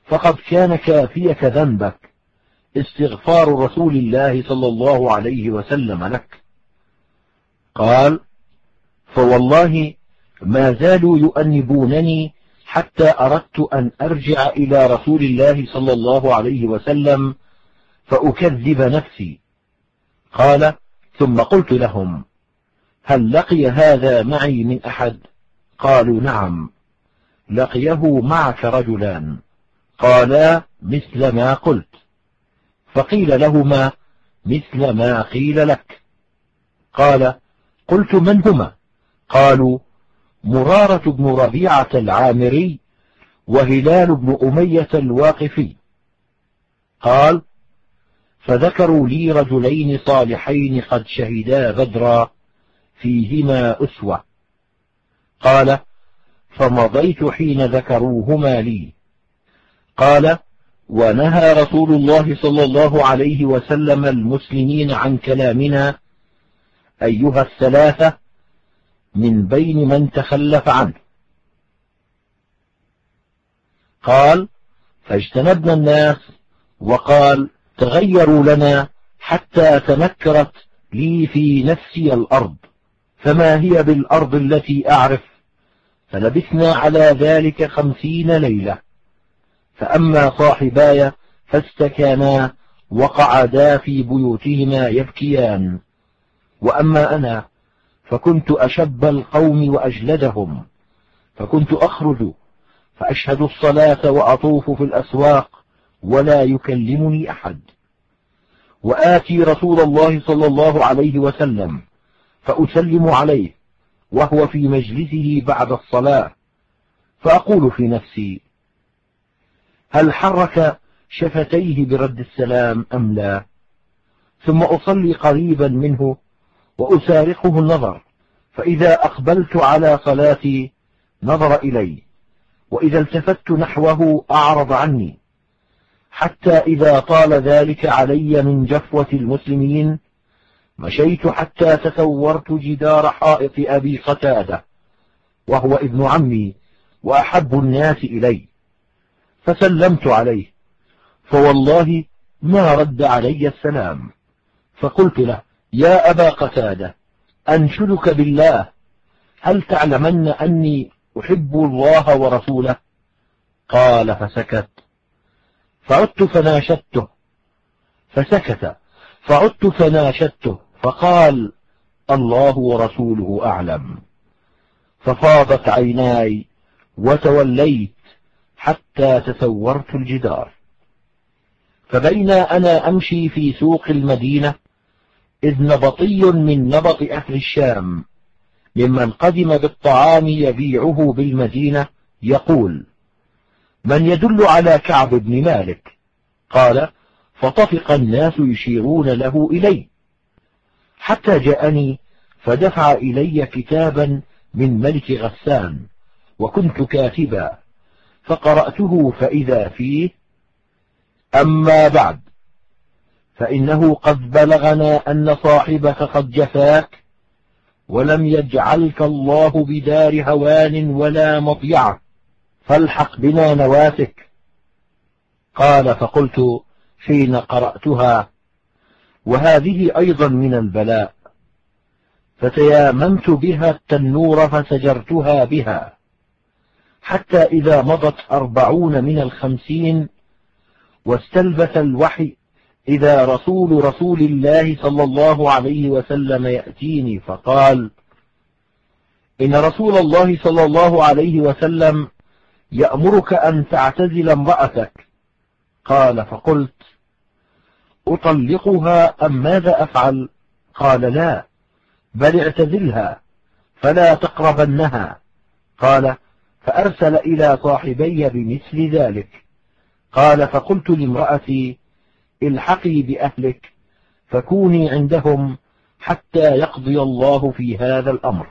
فقد كان كافيك ذنبك استغفار رسول الله صلى الله عليه وسلم لك. قال: فوالله ما زالوا يؤنبونني حتى أردت أن أرجع إلى رسول الله صلى الله عليه وسلم فأكذب نفسي. قال: ثم قلت لهم: هل لقي هذا معي من أحد؟ قالوا: نعم، لقيه معك رجلان. قالا: مثل ما قلت. فقيل لهما مثل ما قيل لك. قال: قلت: من هما؟ قالوا: مرارة بن ربيعة العامري وهلال بن أمية الواقفي. قال: فذكروا لي رجلين صالحين قد شهدا بدرا فيهما أسوة. قال: فمضيت حين ذكروهما لي. قال: ونهى رسول الله صلى الله عليه وسلم المسلمين عن كلامنا أيها الثلاثة من بين من تخلف عنه. قال: فاجتنبنا الناس، وقال: تغيروا لنا حتى تنكرت لي في نفسي الأرض، فما هي بالأرض التي أعرف؟ فلبثنا على ذلك 50 ليلة. فأما صاحباي فاستكانا وقعدا في بيوتهما يبكيان، وأما أنا فكنت أشب القوم وأجلدهم، فكنت أخرج فأشهد الصلاة وأطوف في الأسواق ولا يكلمني أحد، وآتي رسول الله صلى الله عليه وسلم فأسلم عليه وهو في مجلسه بعد الصلاة، فأقول في نفسي: هل حرك شفتيه برد السلام أم لا؟ ثم أصلي قريبا منه وأسارقه النظر، فإذا أقبلت على صلاتي نظر إلي، وإذا التفت نحوه أعرض عني، حتى إذا طال ذلك علي من جفوة المسلمين مشيت حتى تسورت جدار حائط أبي قتادة وهو ابن عمي وأحب الناس إلي، فسلمت عليه، فوالله ما رد علي السلام. فقلت له: يا أبا قتادة، أنشدك بالله، هل تعلمن أني أحب الله ورسوله؟ قال: فسكت. فعدت فناشدته فسكت. فعدت فناشدته فقال: الله ورسوله أعلم. ففاضت عيناي وتوليت حتى تسورت الجدار. فبينا أنا أمشي في سوق المدينة إذ نبطي من نبط أهل الشام ممن قدم بالطعام يبيعه بالمدينة يقول: من يدل على كعب بن مالك؟ قال: فطفق الناس يشيرون له إلي، حتى جاءني فدفع إلي كتابا من ملك غسان، وكنت كاتبا، فقرأته فإذا فيه: أما بعد، فإنه قد بلغنا أن صاحبك قد جفاك، ولم يجعلك الله بدار هوان ولا مضيعة، فالحق بنا نواسك. قال: فقلت حين قرأتها: وهذه أيضا من البلاء. فتياممت بها التنور فسجرتها بها، حتى إذا مضت 40 من 50 واستلبث الوحي إذا رسول الله صلى الله عليه وسلم يأتيني فقال: إن رسول الله صلى الله عليه وسلم يأمرك أن تعتزل امرأتك. قال: فقلت: أطلقها أم ماذا أفعل؟ قال: لا، بل اعتزلها فلا تقربنها. قال: فأرسل إلى صاحبي بمثل ذلك. قال: فقلت لامرأتي: الحقي بأهلك فكوني عندهم حتى يقضي الله في هذا الأمر.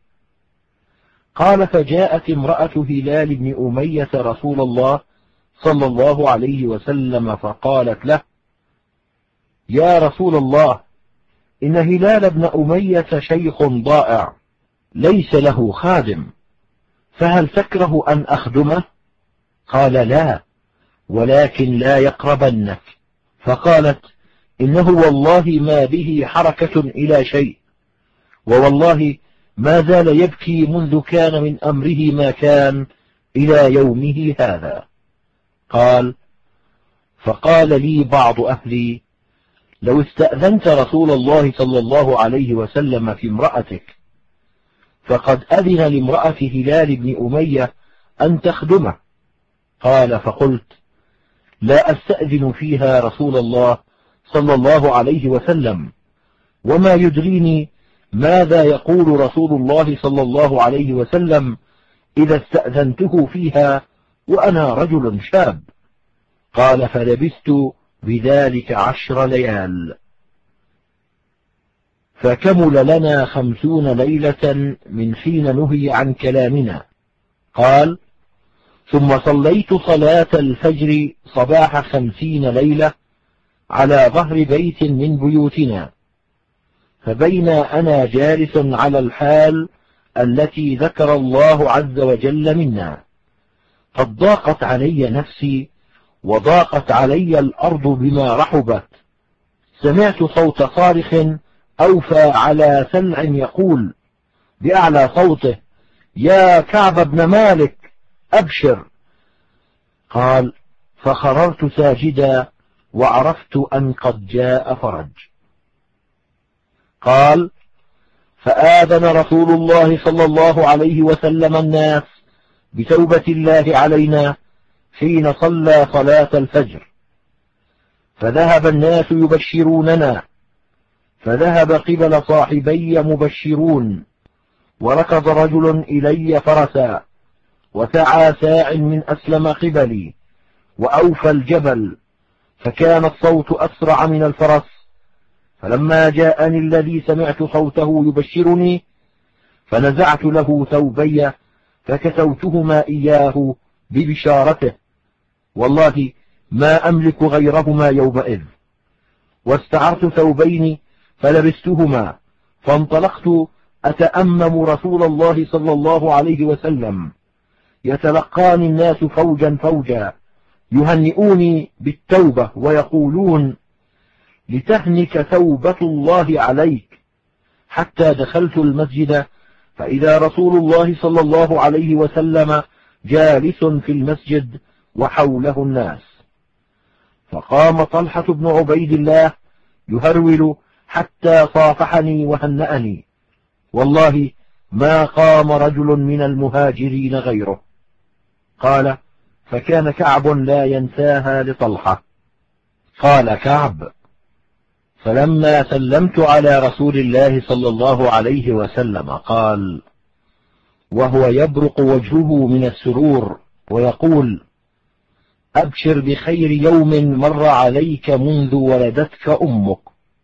قال: فجاءت امرأة هلال بن أمية رسول الله صلى الله عليه وسلم فقالت له: يا رسول الله، إن هلال بن أمية شيخ ضائع ليس له خادم، فهل تكره أن أخدمه؟ قال: لا، ولكن لا يقربنك. فقالت: إنه والله ما به حركة إلى شيء، ووالله ما زال يبكي منذ كان من أمره ما كان إلى يومه هذا. قال: فقال لي بعض أهلي: لو استأذنت رسول الله صلى الله عليه وسلم في امرأتك، فقد أذن لامرأة هلال بن أمية أن تخدمه. قال: فقلت: لا أستأذن فيها رسول الله صلى الله عليه وسلم، وما يدريني ماذا يقول رسول الله صلى الله عليه وسلم إذا استأذنته فيها وأنا رجل شاب. قال: فلبثت بذلك 10 ليال، فكمل لنا 50 ليلة من حين نهي عن كلامنا. قال: ثم صليت صلاة الفجر صباح 50 ليلة على ظهر بيت من بيوتنا، فبين أنا جالس على الحال التي ذكر الله عز وجل منا، قد ضاقت علي نفسي وضاقت علي الأرض بما رحبت، سمعت صوت صارخ أوفى على سلع يقول بأعلى صوته: يا كعب بن مالك أبشر. قال: فخررت ساجدا وعرفت أن قد جاء فرج. قال: فآذن رسول الله صلى الله عليه وسلم الناس بتوبة الله علينا حين صلى صلاة الفجر، فذهب الناس يبشروننا، فذهب قبل صاحبي مبشرون، وركض رجل إلي فرسا، وسعى ساع من أسلم قبلي، وأوفى الجبل، فكان الصوت أسرع من الفرس. فلما جاءني الذي سمعت صوته يبشرني، فنزعت له ثوبي فكسوتهما إياه ببشارته، والله ما أملك غيرهما يومئذ، واستعرت ثوبين فلبستهما، فانطلقت أتأمم رسول الله صلى الله عليه وسلم، يتلقاني الناس فوجا فوجا يهنئوني بالتوبة ويقولون: لتهنك توبة الله عليك، حتى دخلت المسجد فإذا رسول الله صلى الله عليه وسلم جالس في المسجد وحوله الناس. فقام طلحة بن عبيد الله يهرول حتى صافحني وهنأني، والله ما قام رجل من المهاجرين غيره. قال: فكان كعب لا ينساها لطلحة. قال كعب: فلما سلمت على رسول الله صلى الله عليه وسلم قال وهو يبرق وجهه من السرور ويقول: أبشر بخير يوم مر عليك منذ ولدتك أمك.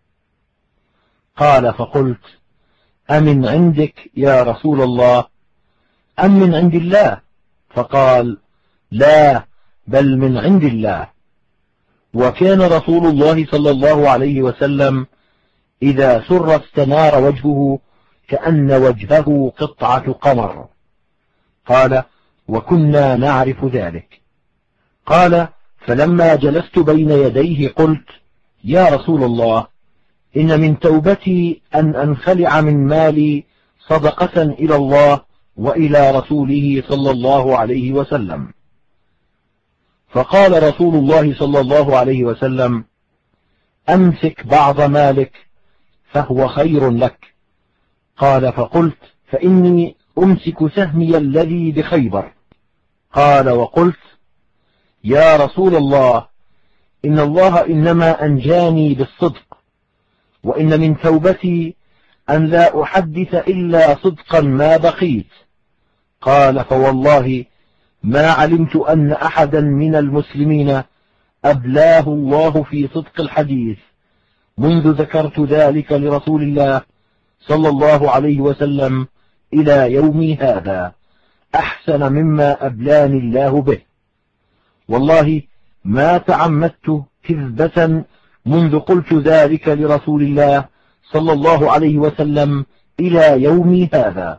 قال: فقلت: أمن عندك يا رسول الله أم من عند الله؟ فقال: لا، بل من عند الله. وكان رسول الله صلى الله عليه وسلم إذا سر استنار وجهه كأن وجهه قطعة قمر. قال: وكنا نعرف ذلك. قال: فلما جلست بين يديه قلت: يا رسول الله، إن من توبتي أن أنخلع من مالي صدقة إلى الله وإلى رسوله صلى الله عليه وسلم. فقال رسول الله صلى الله عليه وسلم: أمسك بعض مالك فهو خير لك. قال: فقلت: فإني أمسك سهمي الذي بخيبر. قال: وقلت: يا رسول الله، إن الله إنما أنجاني بالصدق، وإن من توبتي أن لا أحدث إلا صدقا ما بقيت. قال: فوالله ما علمت أن أحدا من المسلمين أبلاه الله في صدق الحديث منذ ذكرت ذلك لرسول الله صلى الله عليه وسلم إلى يومي هذا أحسن مما أبلاني الله به. والله ما تعمدت كذبة منذ قلت ذلك لرسول الله صلى الله عليه وسلم إلى يومي هذا،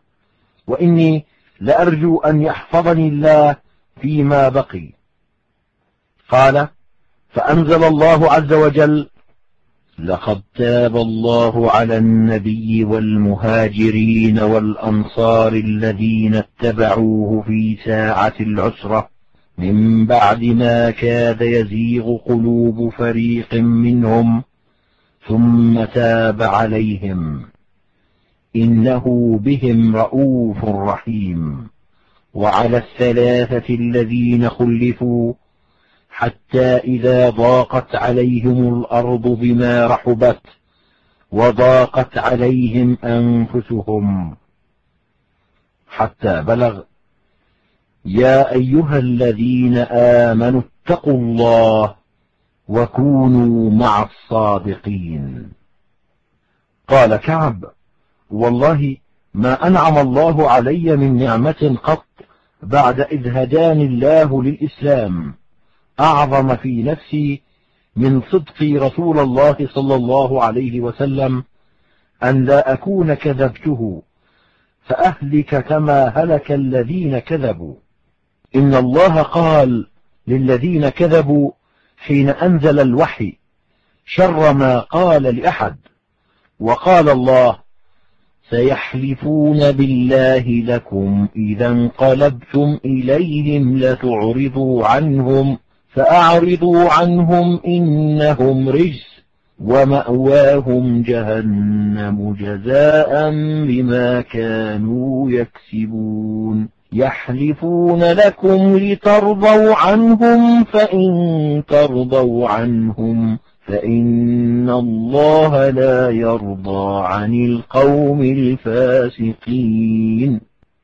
وإني لأرجو أن يحفظني الله فيما بقي. قال: فأنزل الله عز وجل: لقد تاب الله على النبي والمهاجرين والأنصار الذين اتبعوه في ساعة العسرة من بعد ما كاد يزيغ قلوب فريق منهم ثم تاب عليهم إنه بهم رءوف رحيم. وعلى الثلاثة الذين خلفوا حتى إذا ضاقت عليهم الأرض بما رحبت وضاقت عليهم أنفسهم حتى بلغ: يا أيها الذين آمنوا اتقوا الله وكونوا مع الصادقين. قال كعب: والله ما أنعم الله علي من نعمة قط بعد إذ هداني الله للإسلام أعظم في نفسي من صدقي رسول الله صلى الله عليه وسلم أن لا أكون كذبته فأهلك كما هلك الذين كذبوا. إن الله قال للذين كذبوا حين أنزل الوحي شر ما قال لأحد، وقال الله: سيحلفون بالله لكم إذا انقلبتم إليهم لتعرضوا عنهم فأعرضوا عنهم إنهم رجس ومأواهم جهنم جزاء بما كانوا يكسبون. يحلفون لكم لترضوا عنهم فإن ترضوا عنهم فإن الله لا يرضى عن القوم الفاسقين.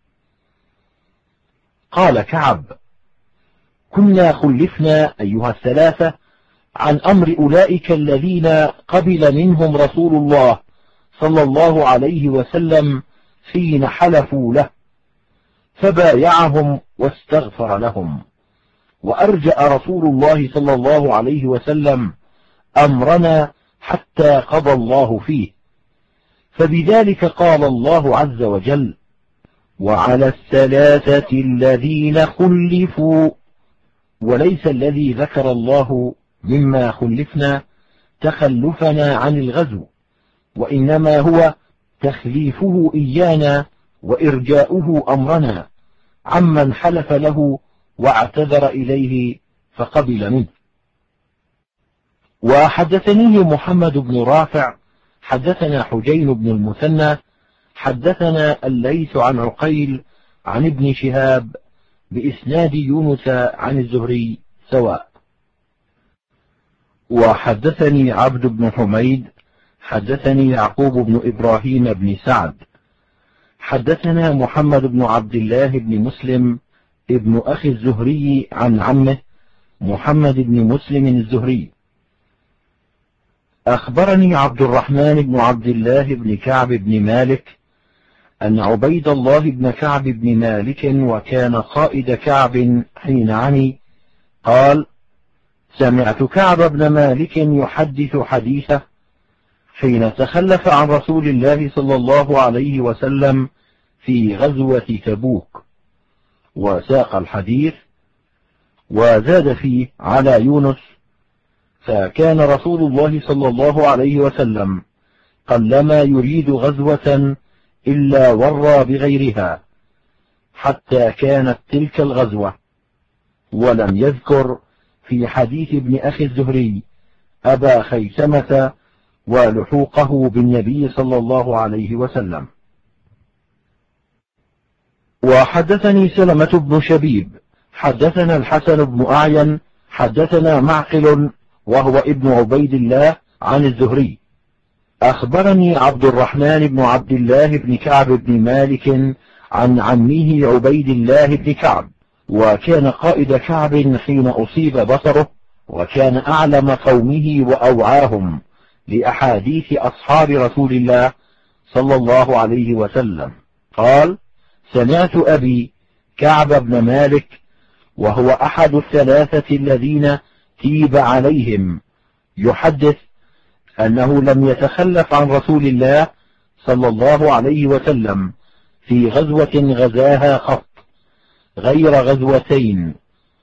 قال كعب: كنا خلفنا أيها الثلاثة عن أمر أولئك الذين قبل منهم رسول الله صلى الله عليه وسلم حين حلفوا له، فبايعهم واستغفر لهم، وأرجأ رسول الله صلى الله عليه وسلم أمرنا حتى قضى الله فيه، فبذلك قال الله عز وجل: وعلى الثلاثة الذين خلفوا. وليس الذي ذكر الله مما خلفنا تخلفنا عن الغزو، وإنما هو تخليفه إيانا وإرجاؤه أمرنا عمن حلف له واعتذر إليه فقبل منه. وحدثنيه محمد بن رافع حدثنا حجين بن المثنى حدثنا الليث عن عقيل عن ابن شهاب بإسناد يونس عن الزهري سواء. وحدثني عبد بن حميد حدثني يعقوب بن إبراهيم بن سعد حدثنا محمد بن عبد الله بن مسلم ابن أخي الزهري عن عمه محمد بن مسلم الزهري. أخبرني عبد الرحمن بن عبد الله بن كعب بن مالك أن عبيد الله بن كعب بن مالك وكان قائد كعب حين عني قال: سمعت كعب بن مالك يحدث حديثه حين تخلف عن رسول الله صلى الله عليه وسلم في غزوة تبوك، وساق الحديث وزاد فيه على يونس: فكان رسول الله صلى الله عليه وسلم قلما يريد غزوة إلا ورى بغيرها حتى كانت تلك الغزوة. ولم يذكر في حديث ابن أخي الزهري أبا خيثمة ولحوقه بالنبي صلى الله عليه وسلم. وحدثني سلمة بن شبيب حدثنا الحسن بن أعين حدثنا معقل وهو ابن عبيد الله عن الزهري. أخبرني عبد الرحمن بن عبد الله بن كعب بن مالك عن عمه عبيد الله بن كعب، وكان قائد كعب حين أصيب بصره، وكان أعلم قومه وأوعاهم لأحاديث أصحاب رسول الله صلى الله عليه وسلم. قال: سمعت أبي كعب بن مالك وهو أحد الثلاثة الذين تيب عليهم يحدث أنه لم يتخلف عن رسول الله صلى الله عليه وسلم في غزوة غزاها قط غير غزوتين،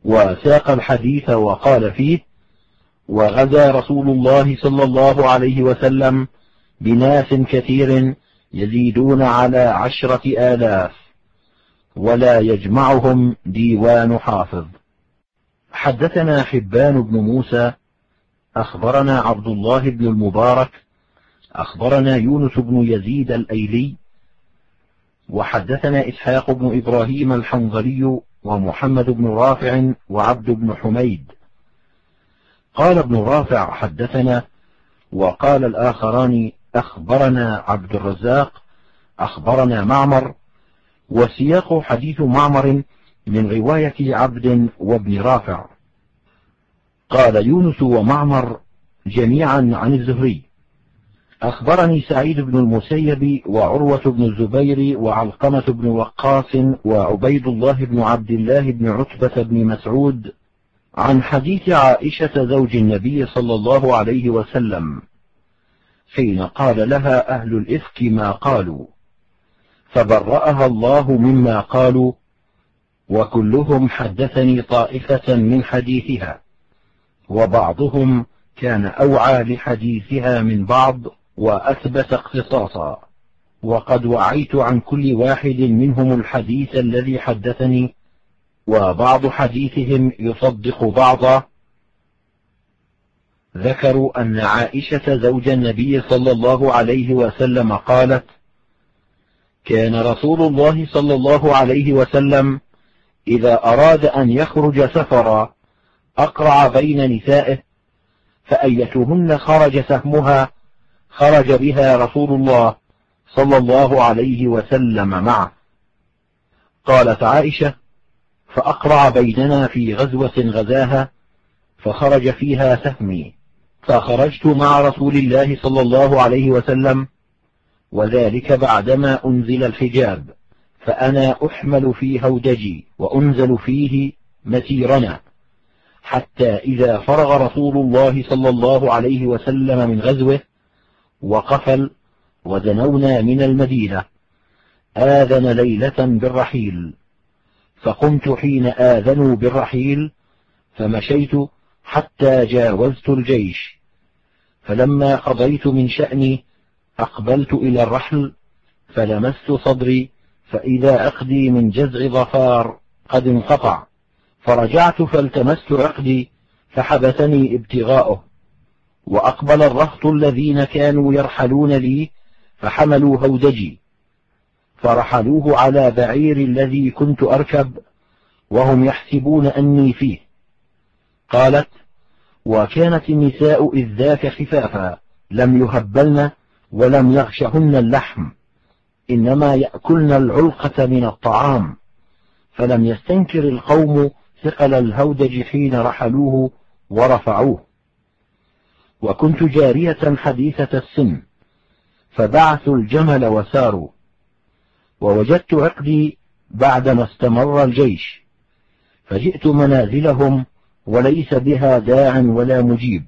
وساق الحديث وقال فيه: وغزا رسول الله صلى الله عليه وسلم بناس كثير يزيدون على 10,000 ولا يجمعهم ديوان حافظ. حدثنا حبان بن موسى أخبرنا عبد الله بن المبارك أخبرنا يونس بن يزيد الأيلي وحدثنا إسحاق بن إبراهيم الحنظلي ومحمد بن رافع وعبد بن حميد. قال ابن رافع: حدثنا. وقال الآخران: أخبرنا عبد الرزاق أخبرنا معمر. وسياق حديث معمر من رواية عبد وابن رافع. قال يونس ومعمر جميعا عن الزهري: أخبرني سعيد بن المسيب وعروة بن الزبير وعلقمة بن وقاص وعبيد الله بن عبد الله بن عتبة بن مسعود عن حديث عائشة زوج النبي صلى الله عليه وسلم حين قال لها أهل الإفك ما قالوا، فبرأها الله مما قالوا، وكلهم حدثني طائفة من حديثها، وبعضهم كان أوعى لحديثها من بعض وأثبت اختصاصا، وقد وعيت عن كل واحد منهم الحديث الذي حدثني، وبعض حديثهم يصدق بعضا. ذكروا أن عائشة زوج النبي صلى الله عليه وسلم قالت: كان رسول الله صلى الله عليه وسلم إذا أراد أن يخرج سفرا أقرع بين نسائه، فأيتهن خرج سهمها خرج بها رسول الله صلى الله عليه وسلم معه. قالت عائشة: فأقرع بيننا في غزوة غزاها فخرج فيها سهمي، فخرجت مع رسول الله صلى الله عليه وسلم، وذلك بعدما أنزل الحجاب، فأنا أحمل في هودجي وأنزل فيه مسيرنا، حتى إذا فرغ رسول الله صلى الله عليه وسلم من غزوه وقفل ودنونا من المدينة آذن ليلة بالرحيل، فقمت حين آذنوا بالرحيل فمشيت حتى جاوزت الجيش، فلما قضيت من شأني أقبلت إلى الرحل فلمست صدري فإذا عقدي من جزع ظفار قد انقطع، فرجعت فالتمست عقدي فحبسني ابتغاؤه، وأقبل الرهط الذين كانوا يرحلون لي فحملوا هودجي فرحلوه على بعير الذي كنت أركب وهم يحسبون أني فيه. قالت: وكانت النساء إذ ذاك خفافا لم يهبلن ولم يغشهن اللحم، إنما يأكلن العلقة من الطعام، فلم يستنكر القوم ثقل الهودج حين رحلوه ورفعوه. وكنت جارية حديثة السن، فبعثوا الجمل وساروا، ووجدت عقدي بعدما استمر الجيش، فجئت منازلهم وليس بها داع ولا مجيب،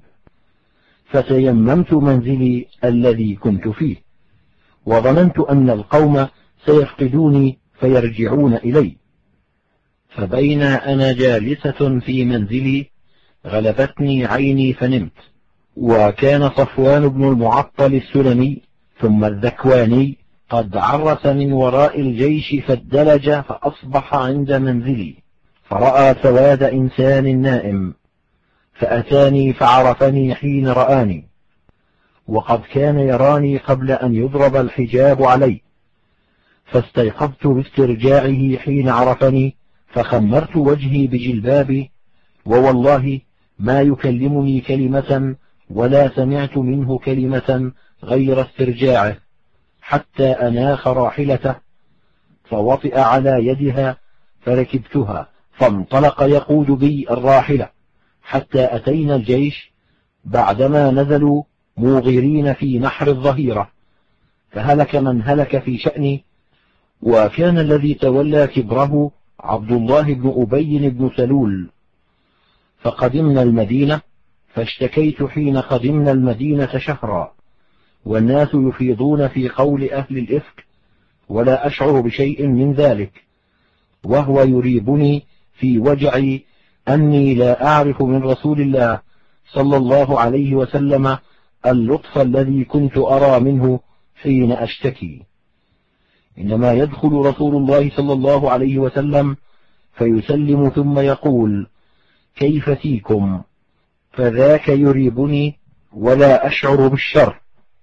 فتيممت منزلي الذي كنت فيه، وظننت أن القوم سيفقدوني فيرجعون إلي، فبين أنا جالسة في منزلي غلبتني عيني فنمت. وكان صفوان بن المعطل السلمي ثم الذكواني قد عرس من وراء الجيش فادلج، فأصبح عند منزلي فرأى سواد إنسان نائم، فأتاني فعرفني حين رآني، وقد كان يراني قبل أن يضرب الحجاب علي، فاستيقظت باسترجاعه حين عرفني، فخمرت وجهي بجلبابي، ووالله ما يكلمني كلمة ولا سمعت منه كلمة غير استرجاعه، حتى أناخ راحلته فوطئ على يدها فركبتها، فانطلق يقود بي الراحلة حتى أتينا الجيش، بعدما نزلوا موغرين في نحر الظهيرة، فهلك من هلك في شأني. وكان الذي تولى كبره عبد الله بن أبي بن سلول. فقدمنا المدينة، فاشتكيت حين قدمنا المدينة شهرا، والناس يفيضون في قول أهل الإفك ولا أشعر بشيء من ذلك، وهو يريبني في وجعي أني لا أعرف من رسول الله صلى الله عليه وسلم اللطف الذي كنت أرى منه حين أشتكي، إنما يدخل رسول الله صلى الله عليه وسلم فيسلم ثم يقول: كيف فيكم؟ فذاك يريبني ولا أشعر بالشر.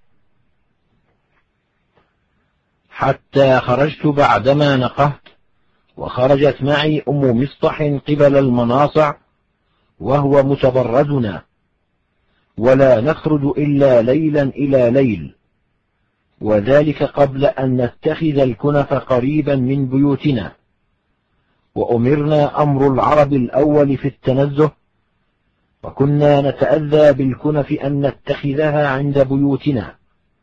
حتى خرجت بعدما نقهت، وخرجت معي أم مصطح قبل المناصع وهو متبرزنا، ولا نخرج إلا ليلا إلى ليل، وذلك قبل أن نتخذ الكنف قريبا من بيوتنا. وأمرنا أمر العرب الأول في التنزه، وكنا نتأذى بالكنف أن نتخذها عند بيوتنا.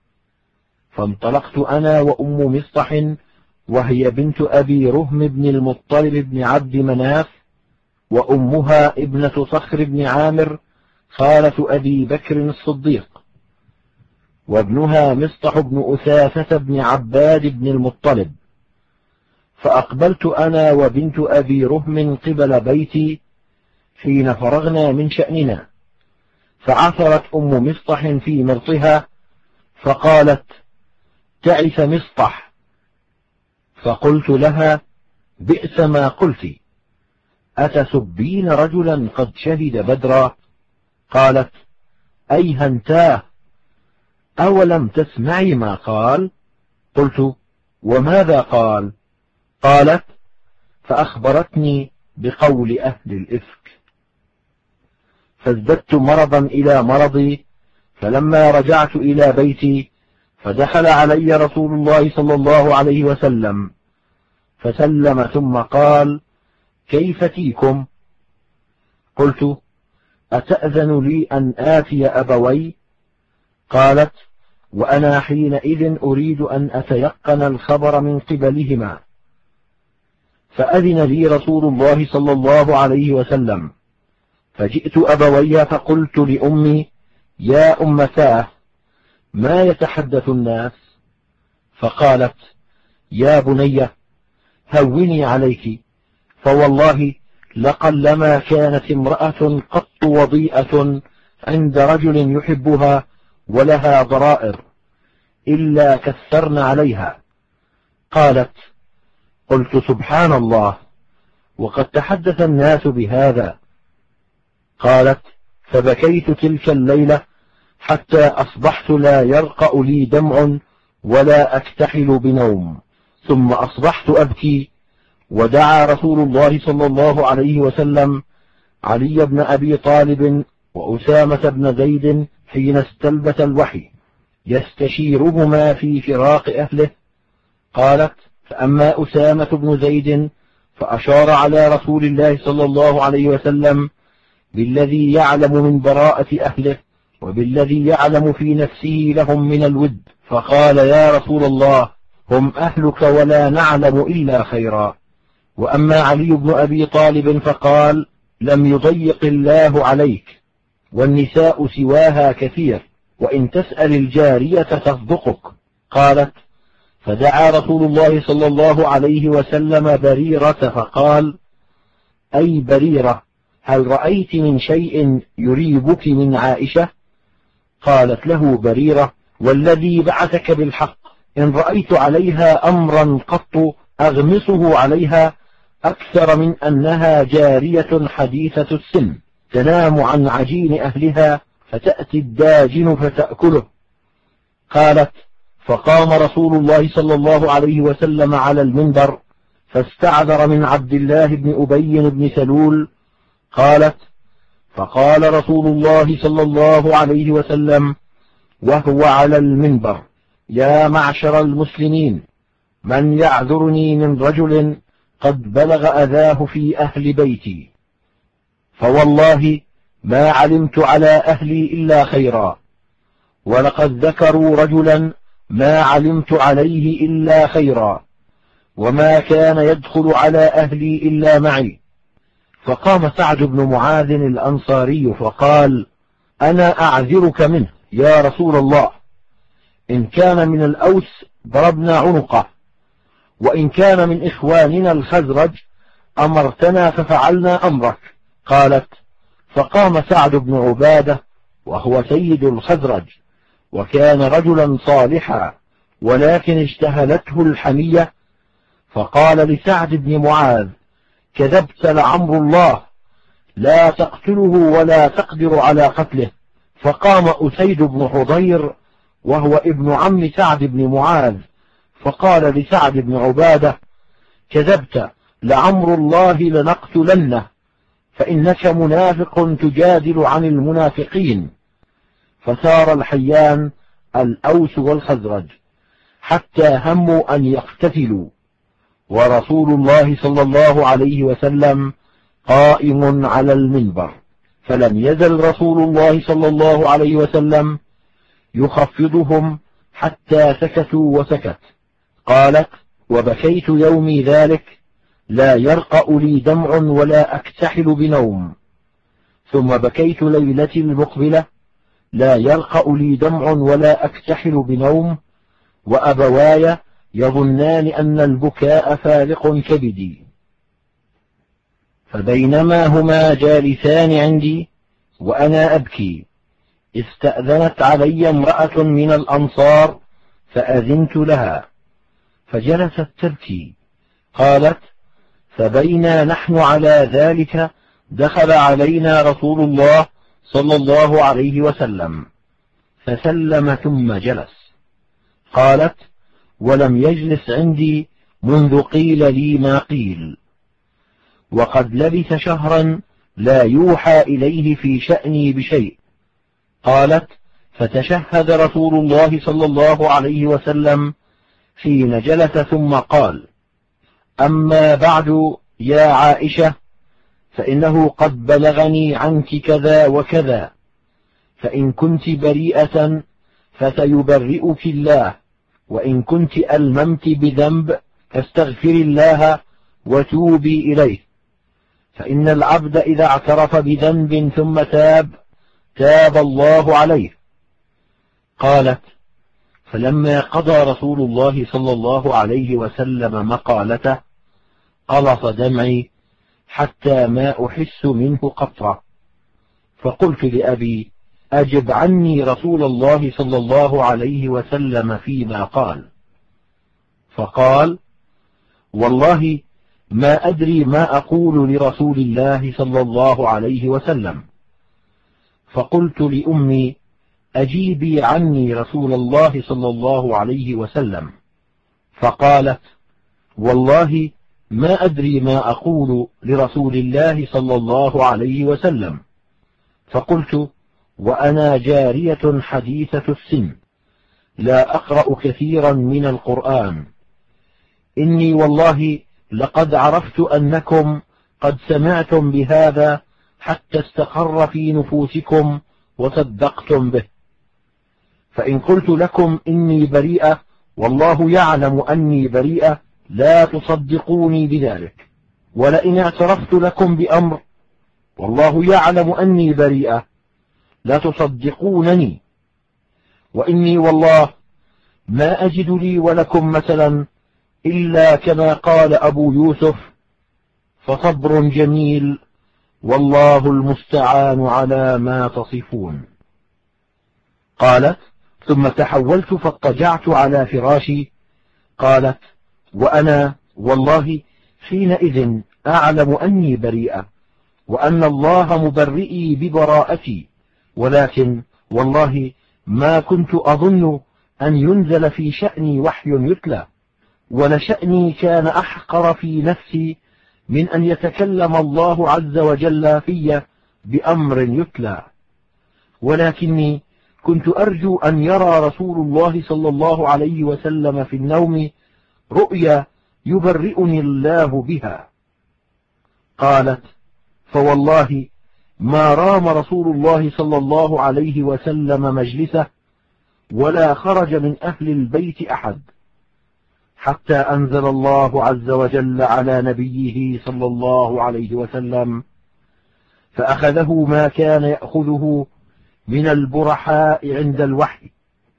فانطلقت أنا وأم مصطح، وهي بنت أبي رهم بن المطلب بن عبد مناف، وأمها ابنة صخر بن عامر خالة أبي بكر الصديق، وابنها مصطح بن أثاثة بن عباد بن المطلب. فأقبلت أنا وبنت أبي رهم قبل بيتي حين فرغنا من شأننا، فعثرت أم مصطح في مرطها فقالت: تعس مصطح. فقلت لها: بئس ما قلت، أتسبين رجلا قد شهد بدرا؟ قالت: أيهنتاه، أولم تسمعي ما قال؟ قلت: وماذا قال؟ قالت: فأخبرتني بقول أهل الإفك. فازددت مرضا إلى مرضي، فلما رجعت إلى بيتي فدخل علي رسول الله صلى الله عليه وسلم فسلم ثم قال: كيف فيكم؟ قلت: أتأذن لي أن آتي أبوي؟ قالت: وأنا حينئذ أريد أن أتيقن الخبر من قبلهما. فأذن لي رسول الله صلى الله عليه وسلم، فجئت أبوي فقلت لأمي: يا أمتاه، ما يتحدث الناس؟ فقالت: يا بني، هوني عليك، فوالله لقلما كانت امرأة قط وضيئة عند رجل يحبها ولها ضرائر إلا كثرن عليها. قالت: قلت: سبحان الله، وقد تحدث الناس بهذا. قالت: فبكيت تلك الليلة حتى أصبحت لا يرقأ لي دمع ولا أكتحل بنوم، ثم أصبحت أبكي. ودعا رسول الله صلى الله عليه وسلم علي بن أبي طالب وأسامة بن زيد حين استلبث الوحي يستشيرهما في فراق أهله. قالت: فأما أسامة بن زيد فأشار على رسول الله صلى الله عليه وسلم بالذي يعلم من براءة أهله وبالذي يعلم في نفسه لهم من الود، فقال: يا رسول الله، هم أهلك ولا نعلم إلا خيرا. وأما علي بن أبي طالب فقال: لم يضيق الله عليك، والنساء سواها كثير، وإن تسأل الجارية تصدقك. قالت: فدعا رسول الله صلى الله عليه وسلم بريرة فقال: أي بريرة، هل رأيت من شيء يريبك من عائشة؟ قالت له بريرة: والذي بعثك بالحق، إن رأيت عليها أمرا قط أغمسه عليها أكثر من أنها جارية حديثة السن تنام عن عجين أهلها فتأتي الداجن فتأكله. قالت: فقام رسول الله صلى الله عليه وسلم على المنبر فاستعذر من عبد الله بن أبي بن سلول. قالت: فقال رسول الله صلى الله عليه وسلم وهو على المنبر: يا معشر المسلمين، من يعذرني من رجل قد بلغ أذاه في أهل بيتي؟ فوالله ما علمت على أهلي إلا خيرا، ولقد ذكروا رجلا ما علمت عليه إلا خيرا، وما كان يدخل على أهلي إلا معي. فقام سعد بن معاذ الأنصاري فقال: أنا أعذرك منه يا رسول الله، إن كان من الأوس ضربنا عنقه، وإن كان من إخواننا الخزرج أمرتنا ففعلنا أمرك. قالت: فقام سعد بن عبادة وهو سيد الخزرج، وكان رجلا صالحا، ولكن اجتهلته الحمية، فقال لسعد بن معاذ: كذبت لعمر الله، لا تقتله ولا تقدر على قتله. فقام أسيد بن حضير وهو ابن عم سعد بن معاذ، فقال لسعد بن عبادة: كذبت لعمر الله، لنقتلنه، فإنك منافق تجادل عن المنافقين. فسار الحيان الأوس والخزرج حتى هموا أن يقتتلوا، ورسول الله صلى الله عليه وسلم قائم على المنبر، فلم يزل رسول الله صلى الله عليه وسلم يخفضهم حتى سكتوا وسكت. قالت: وبكيت يومي ذلك، لا يرقأ لي دمع ولا أكتحل بنوم، ثم بكيت ليلتي المقبلة، لا يرقأ لي دمع ولا أكتحل بنوم، وأبواي يظنان أن البكاء فارق كبدي. فبينما هما جالسان عندي وأنا أبكي، استأذنت علي امرأة من الأنصار، فأذنت لها، فجلست تبكي. قالت: فبينا نحن على ذلك دخل علينا رسول الله صلى الله عليه وسلم، فسلم ثم جلس. قالت: ولم يجلس عندي منذ قيل لي ما قيل، وقد لبث شهرا لا يوحى إليه في شأني بشيء. قالت: فتشهد رسول الله صلى الله عليه وسلم حين جلس، ثم قال: أما بعد يا عائشة، فإنه قد بلغني عنك كذا وكذا، فإن كنت بريئة فسيبرئك الله، وإن كنت ألممت بذنب فاستغفري الله وتوبي إليه، فإن العبد إذا اعترف بذنب ثم تاب الله عليه. قالت: فلما قضى رسول الله صلى الله عليه وسلم مقالته قلص دمعي حتى ما أحس منه قطرة، فقلت لأبي: أجب عني رسول الله صلى الله عليه وسلم فيما قال. فقال: والله ما أدري ما أقول لرسول الله صلى الله عليه وسلم. فقلت لأمي: أجيبي عني رسول الله صلى الله عليه وسلم. فقالت: والله ما أدري ما أقول لرسول الله صلى الله عليه وسلم. فقلت: وأنا جارية حديثة السن، لا أقرأ كثيرا من القرآن، إني والله لقد عرفت أنكم قد سمعتم بهذا حتى استقر في نفوسكم وصدقتم به، فإن قلت لكم إني بريئة والله يعلم أني بريئة لا تصدقوني بذلك، ولئن اعترفت لكم بأمر والله يعلم أني بريئة لا تصدقونني، وإني والله ما أجد لي ولكم مثلا إلا كما قال أبو يوسف: فصبر جميل والله المستعان على ما تصفون. قالت: ثم تحولت فاضطجعت على فراشي. قالت: وأنا والله حينئذ أعلم أني بريئة، وأن الله مبرئي ببراءتي، ولكن والله ما كنت أظن أن ينزل في شأني وحي يتلى، ولشأني كان أحقر في نفسي من أن يتكلم الله عز وجل في بأمر يتلى، ولكني كنت أرجو أن يرى رسول الله صلى الله عليه وسلم في النوم رؤيا يبرئني الله بها. قالت: فوالله ما رام رسول الله صلى الله عليه وسلم مجلسه ولا خرج من أهل البيت أحد حتى أنزل الله عز وجل على نبيه صلى الله عليه وسلم، فأخذه ما كان يأخذه من البرحاء عند الوحي،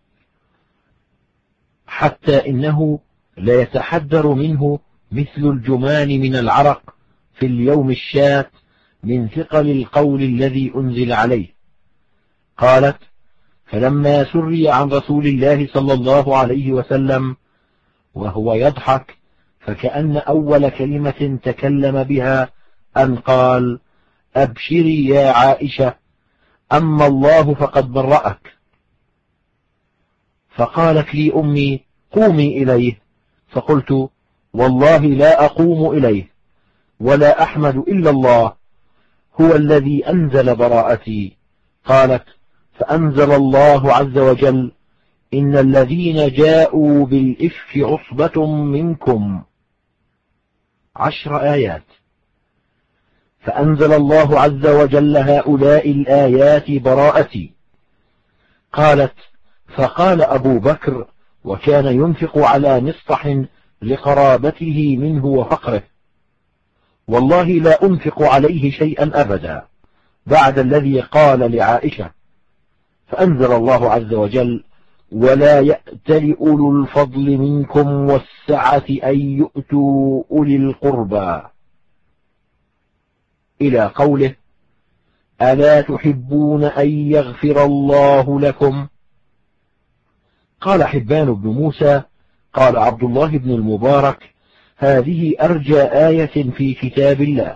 حتى إنه ليتحدر منه مثل الجمان من العرق في اليوم الشات من ثقل القول الذي أنزل عليه. قالت: فلما سري عن رسول الله صلى الله عليه وسلم وهو يضحك، فكأن أول كلمة تكلم بها أن قال: أبشري يا عائشة، أما الله فقد برأك. فقالت لي أمي: قومي إليه. فقلت: والله لا أقوم إليه، ولا أحمد إلا الله، هو الذي أنزل براءتي. قالت: فأنزل الله عز وجل: إن الذين جاءوا بالإفك عصبة منكم، 10 آيات. فأنزل الله عز وجل هؤلاء الآيات براءتي. قالت: فقال أبو بكر، وكان ينفق على مصطح لقرابته منه وفقره: والله لا أنفق عليه شيئا أبدا بعد الذي قال لعائشة. فأنزل الله عز وجل: ولا يأتل أولو الفضل منكم والسعة أن يؤتوا أولي القربى، إلى قوله: ألا تحبون أن يغفر الله لكم؟ قال حبان بن موسى: قال عبد الله بن المبارك: هذه أرجى آية في كتاب الله.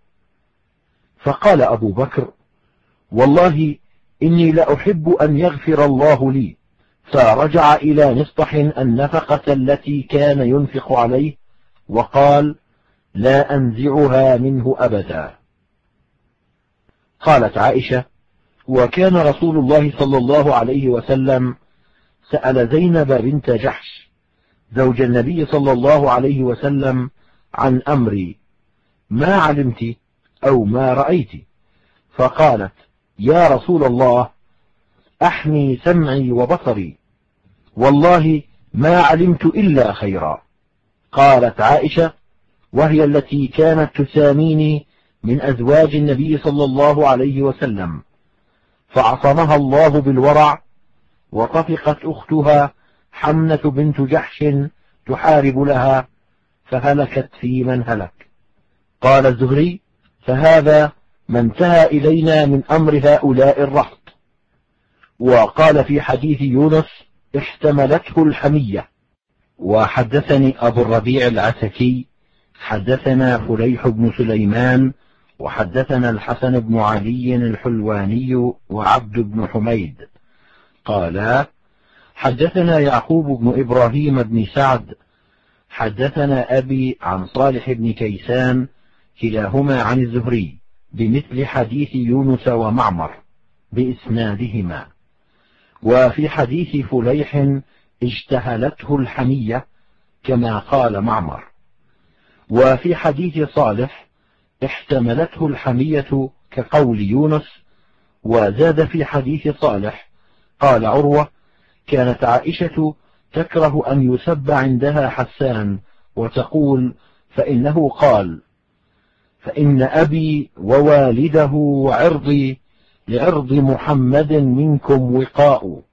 فقال أبو بكر: والله إني لأحب أن يغفر الله لي. فرجع إلى مصطح النفقة التي كان ينفق عليه وقال: لا أنزعها منه أبدا. قالت عائشة: وكان رسول الله صلى الله عليه وسلم سأل زينب بنت جحش زوج النبي صلى الله عليه وسلم عن أمري: ما علمت أو ما رأيت؟ فقالت: يا رسول الله، أحمي سمعي وبصري، والله ما علمت إلا خيرا. قالت عائشة، وهي التي كانت تساميني من أزواج النبي صلى الله عليه وسلم، فعصمها الله بالورع، وطفقت أختها حمنة بنت جحش تحارب لها، فهلكت في من هلك. قال الزهري: فهذا ما انتهى إلينا من أمر هؤلاء الرهط. وقال في حديث يونس: احتملته الحمية. وحدثني أبو الربيع العتكي حدثنا فليح بن سليمان وحدثنا الحسن بن علي الحلواني وعبد بن حميد قالا: حدثنا يعقوب بن إبراهيم بن سعد حدثنا أبي عن صالح بن كيسان كلاهما عن الزهري بمثل حديث يونس ومعمر بإسنادهما. وفي حديث فليح اجتهلته الحمية كما قال معمر. وفي حديث صالح احتملته الحمية كقول يونس. وزاد في حديث صالح: قال عروة: كانت عائشة تكره أن يسب عندها حسان وتقول: فإنه قال: فإن أبي ووالده وعرضي لعرض محمد منكم وقاء.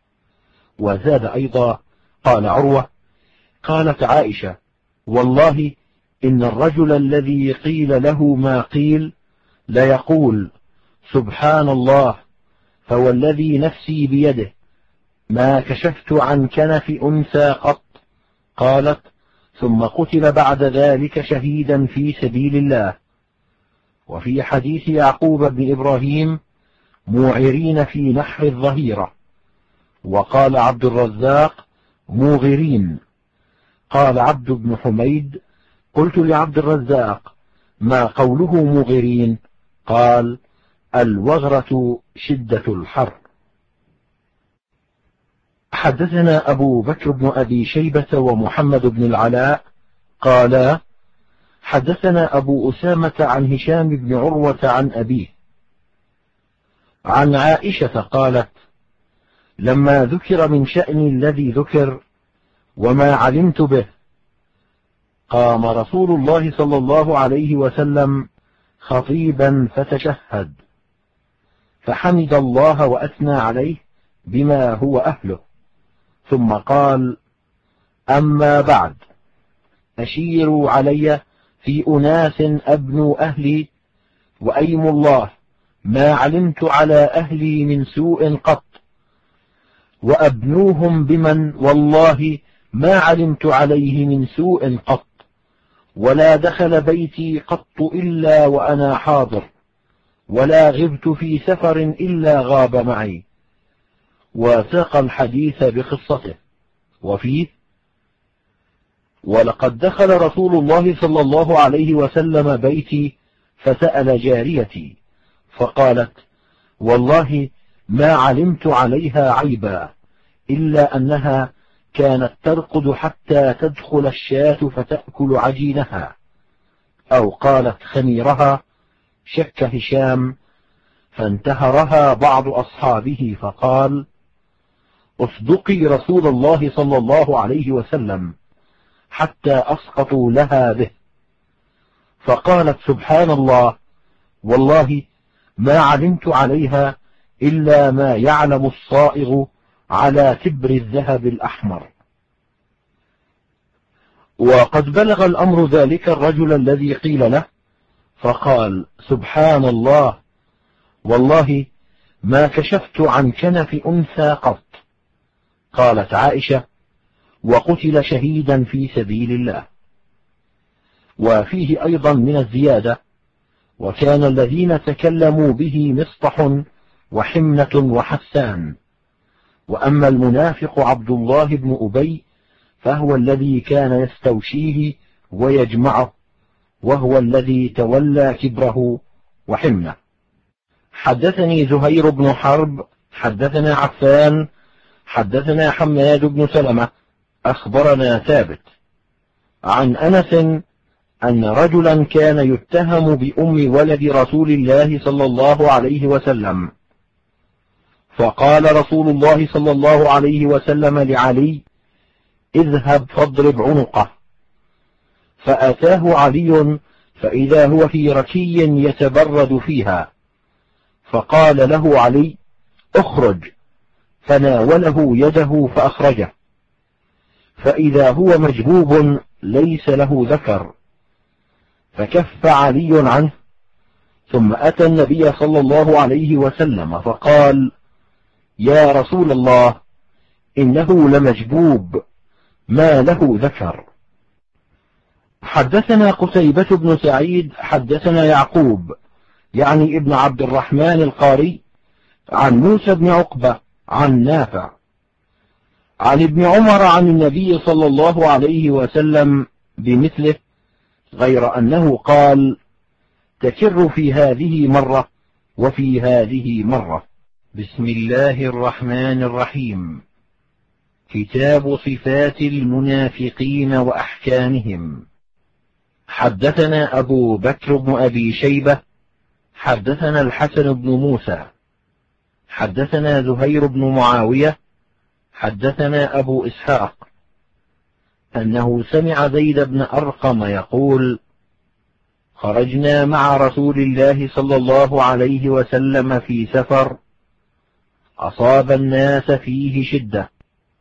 وزاد أيضا: قال عروة: قالت عائشة: والله إن الرجل الذي قيل له ما قيل ليقول: سبحان الله، فوالذي نفسي بيده ما كشفت عن كنف أنثى قط. قالت: ثم قتل بعد ذلك شهيدا في سبيل الله. وفي حديث يعقوب بن إبراهيم: موعرين في نحر الظهيرة. وقال عبد الرزاق: موغرين. قال عبد بن حميد: قلت لعبد الرزاق: ما قوله موغرين؟ قال: الوغرة شدة الحر. حدثنا أبو بكر بن أبي شيبة ومحمد بن العلاء قالا: حدثنا أبو أسامة عن هشام بن عروة عن أبيه عن عائشة قالت: لما ذكر من شأن الذي ذكر وما علمت به، قام رسول الله صلى الله عليه وسلم خطيبا فتشهد، فحمد الله وأثنى عليه بما هو أهله، ثم قال: أما بعد، أشيروا علي في أناس أبنوا أهلي وأيم الله ما علمت على أهلي من سوء قط، وأبنوهم بمن والله ما علمت عليه من سوء قط، ولا دخل بيتي قط إلا وأنا حاضر، ولا غبت في سفر إلا غاب معي. وساق الحديث بقصته. وفيه: ولقد دخل رسول الله صلى الله عليه وسلم بيتي فسأل جاريتي فقالت: والله ما علمت عليها عيبا إلا أنها كانت ترقد حتى تدخل الشاة فتأكل عجينها، أو قالت خميرها، شك هشام، فانتهرها بعض أصحابه فقال: اصدقي رسول الله صلى الله عليه وسلم، حتى أسقطوا لها به. فقالت: سبحان الله، والله ما علمت عليها إلا ما يعلم الصائغ على تبر الذهب الأحمر. وقد بلغ الأمر ذلك الرجل الذي قيل له، فقال: سبحان الله، والله ما كشفت عن كنف أنثى قط. قالت عائشة: وقتل شهيدا في سبيل الله. وفيه أيضا من الزيادة: وكان الذين تكلموا به مصطح وحمنة وحسان، وأما المنافق عبد الله بن أبي فهو الذي كان يستوشيه ويجمعه، وهو الذي تولى كبره وحمنه. حدثني زهير بن حرب حدثنا عفان حدثنا حماد بن سلمة أخبرنا ثابت عن أنس أن رجلا كان يتهم بأم ولد رسول الله صلى الله عليه وسلم، فقال رسول الله صلى الله عليه وسلم لعلي: اذهب فاضرب عنقه. فأتاه علي فإذا هو في ركي يتبرد فيها، فقال له علي: اخرج، فناوله يده فأخرجه، فإذا هو مجبوب ليس له ذكر، فكف علي عنه، ثم أتى النبي صلى الله عليه وسلم فقال: يا رسول الله، إنه لمجبوب ما له ذكر. حدثنا قتيبة بن سعيد حدثنا يعقوب يعني ابن عبد الرحمن القاري عن موسى بن عقبة عن نافع عن ابن عمر عن النبي صلى الله عليه وسلم بمثله، غير أنه قال: تكر في هذه مرة وفي هذه مرة. بسم الله الرحمن الرحيم. كتاب صفات المنافقين وأحكامهم. حدثنا أبو بكر بن أبي شيبة حدثنا الحسن بن موسى حدثنا زهير بن معاوية حدثنا أبو إسحاق أنه سمع زيد بن أرقم يقول: خرجنا مع رسول الله صلى الله عليه وسلم في سفر أصاب الناس فيه شدة،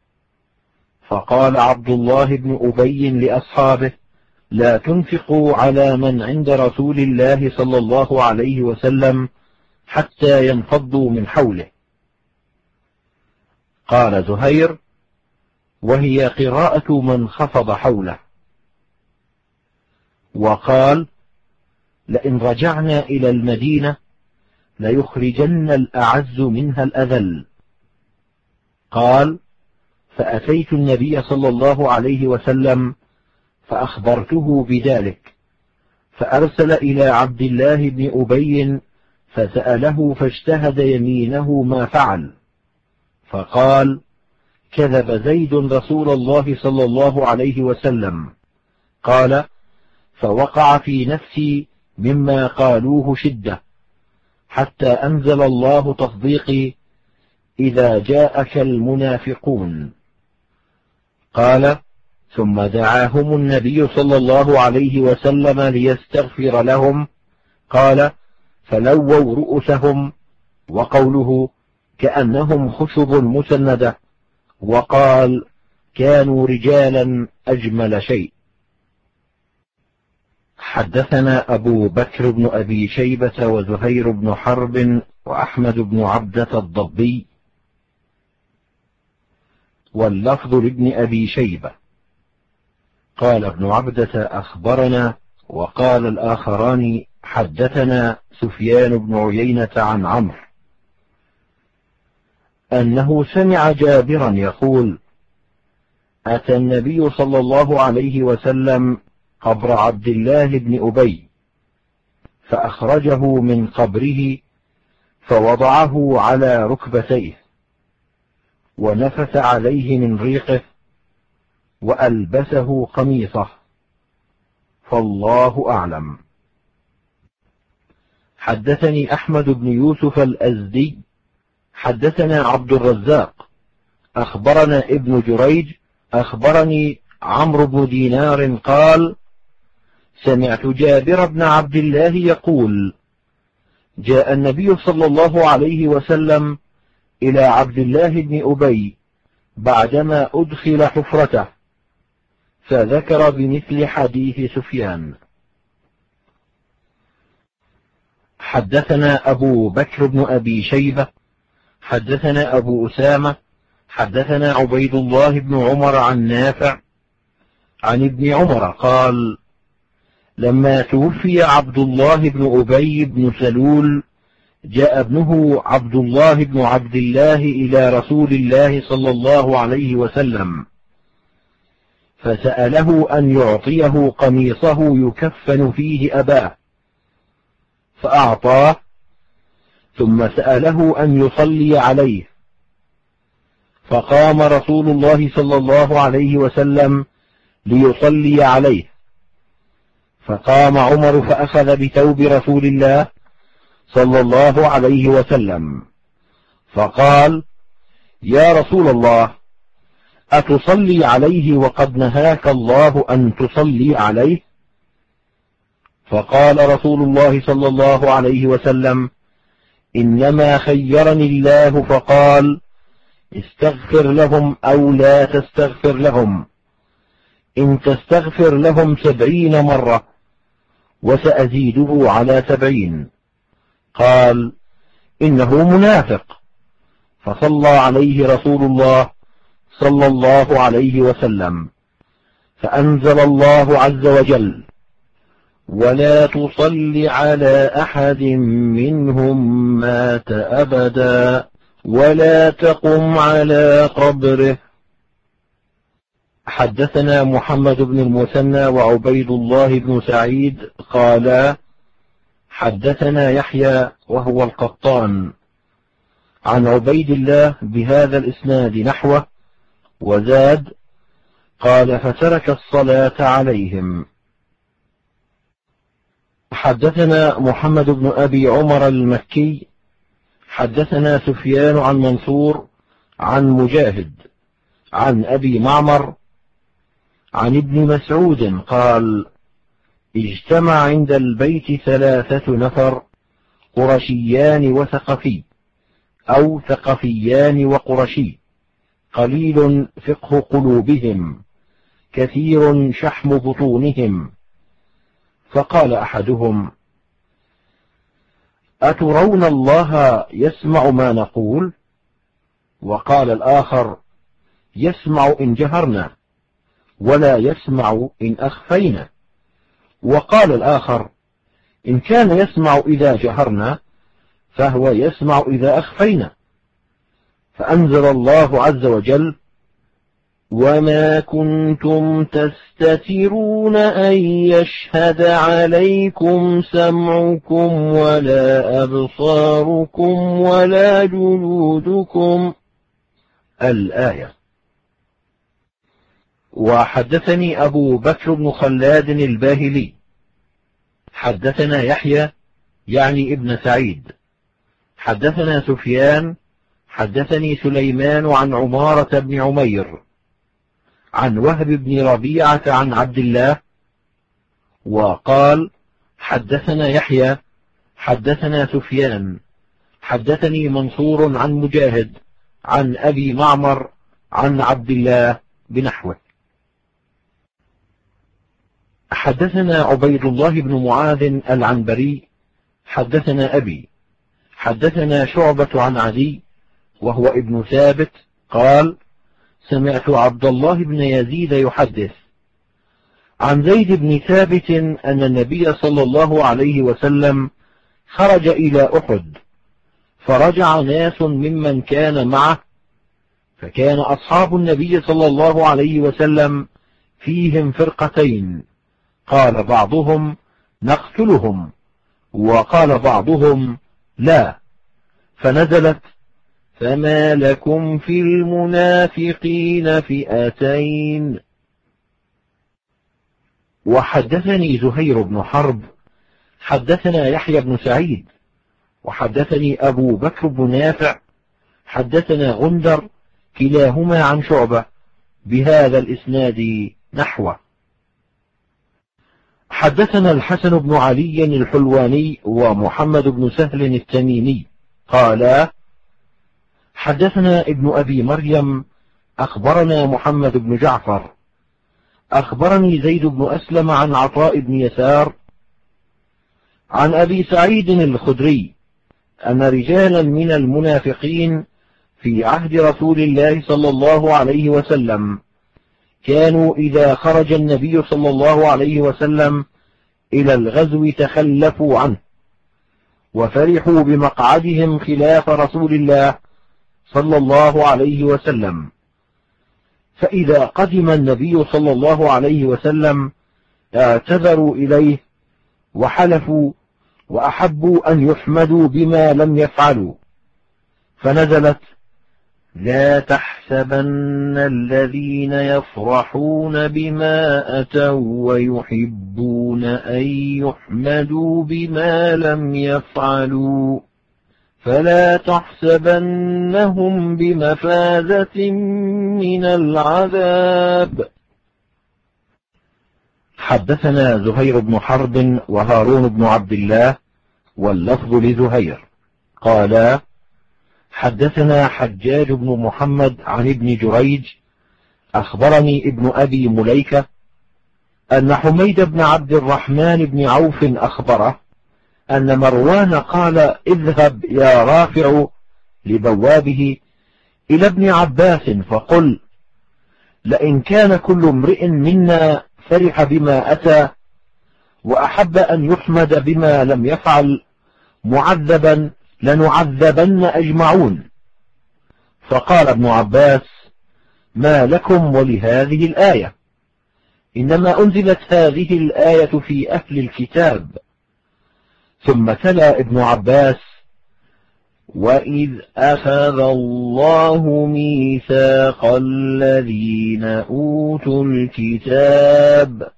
فقال عبد الله بن أبي لأصحابه: لا تنفقوا على من عند رسول الله صلى الله عليه وسلم حتى ينفضوا من حوله. قال زهير: وهي قراءة من خفض حوله. وقال: لئن رجعنا إلى المدينة ليخرجن الأعز منها الأذل. قال: فأتيت النبي صلى الله عليه وسلم فأخبرته بذلك، فأرسل إلى عبد الله بن أبي فسأله فاجتهد يمينه ما فعل، فقال: كذب زيد رسول الله صلى الله عليه وسلم. قال: فوقع في نفسي مما قالوه شدة، حتى أنزل الله تصديقي: إذا جاءك المنافقون. قال: ثم دعاهم النبي صلى الله عليه وسلم ليستغفر لهم. قال: فلووا رؤوسهم، وقوله كأنهم خشب مسندة، وقال: كانوا رجالا أجمل شيء. حدثنا أبو بكر بن أبي شيبة وزهير بن حرب وأحمد بن عبدة الضبي، واللفظ لابن أبي شيبة. قال ابن عبدة أخبرنا، وقال الآخران حدثنا سفيان بن عيينة عن عمرو أنه سمع جابرا يقول: أتى النبي صلى الله عليه وسلم قبر عبد الله بن أبي فأخرجه من قبره فوضعه على ركبتيه ونفث عليه من ريقه وألبسه قميصه، فالله أعلم. حدثني أحمد بن يوسف الأزدي حدثنا عبد الرزاق أخبرنا ابن جريج أخبرني عمرو بن دينار قال: سمعت جابر بن عبد الله يقول: جاء النبي صلى الله عليه وسلم إلى عبد الله بن أبي بعدما أدخل حفرته، فذكر بمثل حديث سفيان. حدثنا أبو بكر بن أبي شيبة حدثنا أبو أسامة حدثنا عبيد الله بن عمر عن نافع عن ابن عمر قال: لما توفي عبد الله بن أبي بن سلول جاء ابنه عبد الله بن عبد الله إلى رسول الله صلى الله عليه وسلم فسأله أن يعطيه قميصه يكفن فيه أباه، فأعطاه، ثم سأله أن يصلي عليه، فقام رسول الله صلى الله عليه وسلم ليصلي عليه، فقام عمر فأخذ بثوب رسول الله صلى الله عليه وسلم فقال: يا رسول الله، أتصلي عليه وقد نهاك الله أن تصلي عليه؟ فقال رسول الله صلى الله عليه وسلم: إنما خيرني الله فقال: استغفر لهم أو لا تستغفر لهم، إن تستغفر لهم 70 مرة وسأزيده على 70. قال: إنه منافق. فصلى عليه رسول الله صلى الله عليه وسلم، فأنزل الله عز وجل: ولا تصل على أحد منهم مات أبدا ولا تقم على قبره. حدثنا محمد بن المثنى وعبيد الله بن سعيد قالا: حدثنا يحيى وهو القطان عن عبيد الله بهذا الإسناد نحوه، وزاد: قال: فترك الصلاة عليهم. حدثنا محمد بن أبي عمر المكي حدثنا سفيان عن منصور عن مجاهد عن أبي معمر عن ابن مسعود قال: اجتمع عند البيت 3 نفر قرشيان وثقفي، أو ثقفيان وقرشي، قليل فقه قلوبهم كثير شحم بطونهم. فقال أحدهم: أترون الله يسمع ما نقول؟ وقال الآخر: يسمع إن جهرنا، ولا يسمع إن أخفينا. وقال الآخر: إن كان يسمع إذا جهرنا فهو يسمع إذا أخفينا. فأنزل الله عز وجل: وما كنتم تستترون أن يشهد عليكم سمعكم ولا أبصاركم ولا جلودكم. الآية. وحدثني أبو بكر بن خلاد الباهلي حدثنا يحيى يعني ابن سعيد حدثنا سفيان حدثني سليمان عن عمارة بن عمير عن وهب بن ربيعة عن عبد الله، وقال: حدثنا يحيى حدثنا سفيان حدثني منصور عن مجاهد عن أبي معمر عن عبد الله بنحوه. حدثنا عبيد الله بن معاذ العنبري حدثنا أبي حدثنا شعبة عن عدي وهو ابن ثابت قال: سمعت عبد الله بن يزيد يحدث عن زيد بن ثابت أن النبي صلى الله عليه وسلم خرج إلى أحد، فرجع ناس ممن كان معه، فكان أصحاب النبي صلى الله عليه وسلم فيهم فرقتين، قال بعضهم: نقتلهم، وقال بعضهم: لا، فنزلت: فما لكم في المنافقين فئتين. وحدثني زهير بن حرب حدثنا يحيى بن سعيد وحدثني أبو بكر بن نافع حدثنا غندر كلاهما عن شعبة بهذا الإسناد نحوه. حدثنا الحسن بن علي الحلواني ومحمد بن سهل التميمي قالا: حدثنا ابن أبي مريم أخبرنا محمد بن جعفر أخبرني زيد بن أسلم عن عطاء بن يسار عن أبي سعيد الخدري أن رجالا من المنافقين في عهد رسول الله صلى الله عليه وسلم كانوا إذا خرج النبي صلى الله عليه وسلم إلى الغزو تخلفوا عنه، وفرحوا بمقعدهم خلاف رسول الله صلى الله عليه وسلم، فإذا قدم النبي صلى الله عليه وسلم اعتذروا إليه وحلفوا وأحبوا أن يحمدوا بما لم يفعلوا، فنزلت: لا تحسبن الذين يفرحون بما أتوا ويحبون أن يحمدوا بما لم يفعلوا فلا تحسبنهم بمفازة من العذاب. حدثنا زهير بن حرب وهارون بن عبد الله واللفظ لزهير قالا: حدثنا حجاج بن محمد عن ابن جريج أخبرني ابن أبي مليكة أن حميد بن عبد الرحمن بن عوف أخبره أن مروان قال: اذهب يا رافع لبوابه إلى ابن عباس فقل: لئن كان كل امرئ منا فرح بما أتى وأحب أن يحمد بما لم يفعل معذبا لنعذبن أجمعون. فقال ابن عباس: ما لكم ولهذه الآية؟ إنما أنزلت هذه الآية في أهل الكتاب. ثم تلا ابن عباس: وإذ أخذ الله ميثاق الذين أوتوا الكتاب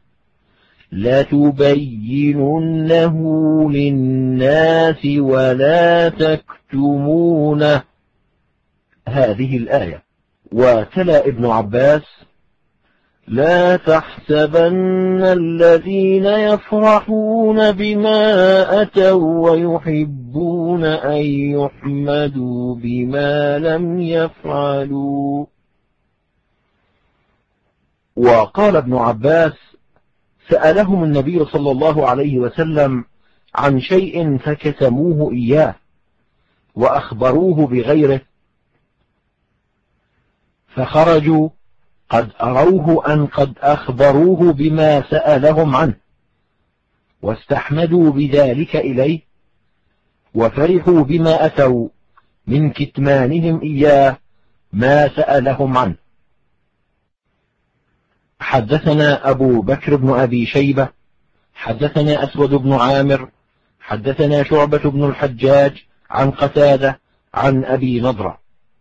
لتبيننه للناس ولا تكتمونه، هذه الآية. وتلا ابن عباس: لا تحسبن الذين يفرحون بما أتوا ويحبون أن يحمدوا بما لم يفعلوا. وقال ابن عباس: سألهم النبي صلى الله عليه وسلم عن شيء فكتموه إياه وأخبروه بغيره، فخرجوا قد أروه أن قد أخبروه بما سألهم عنه، واستحمدوا بذلك إليه، وفرحوا بما أتوا من كتمانهم إياه ما سألهم عنه. حدثنا أبو بكر بن أبي شيبة حدثنا أسود بن عامر حدثنا شعبة بن الحجاج عن قتادة عن أبي نضرة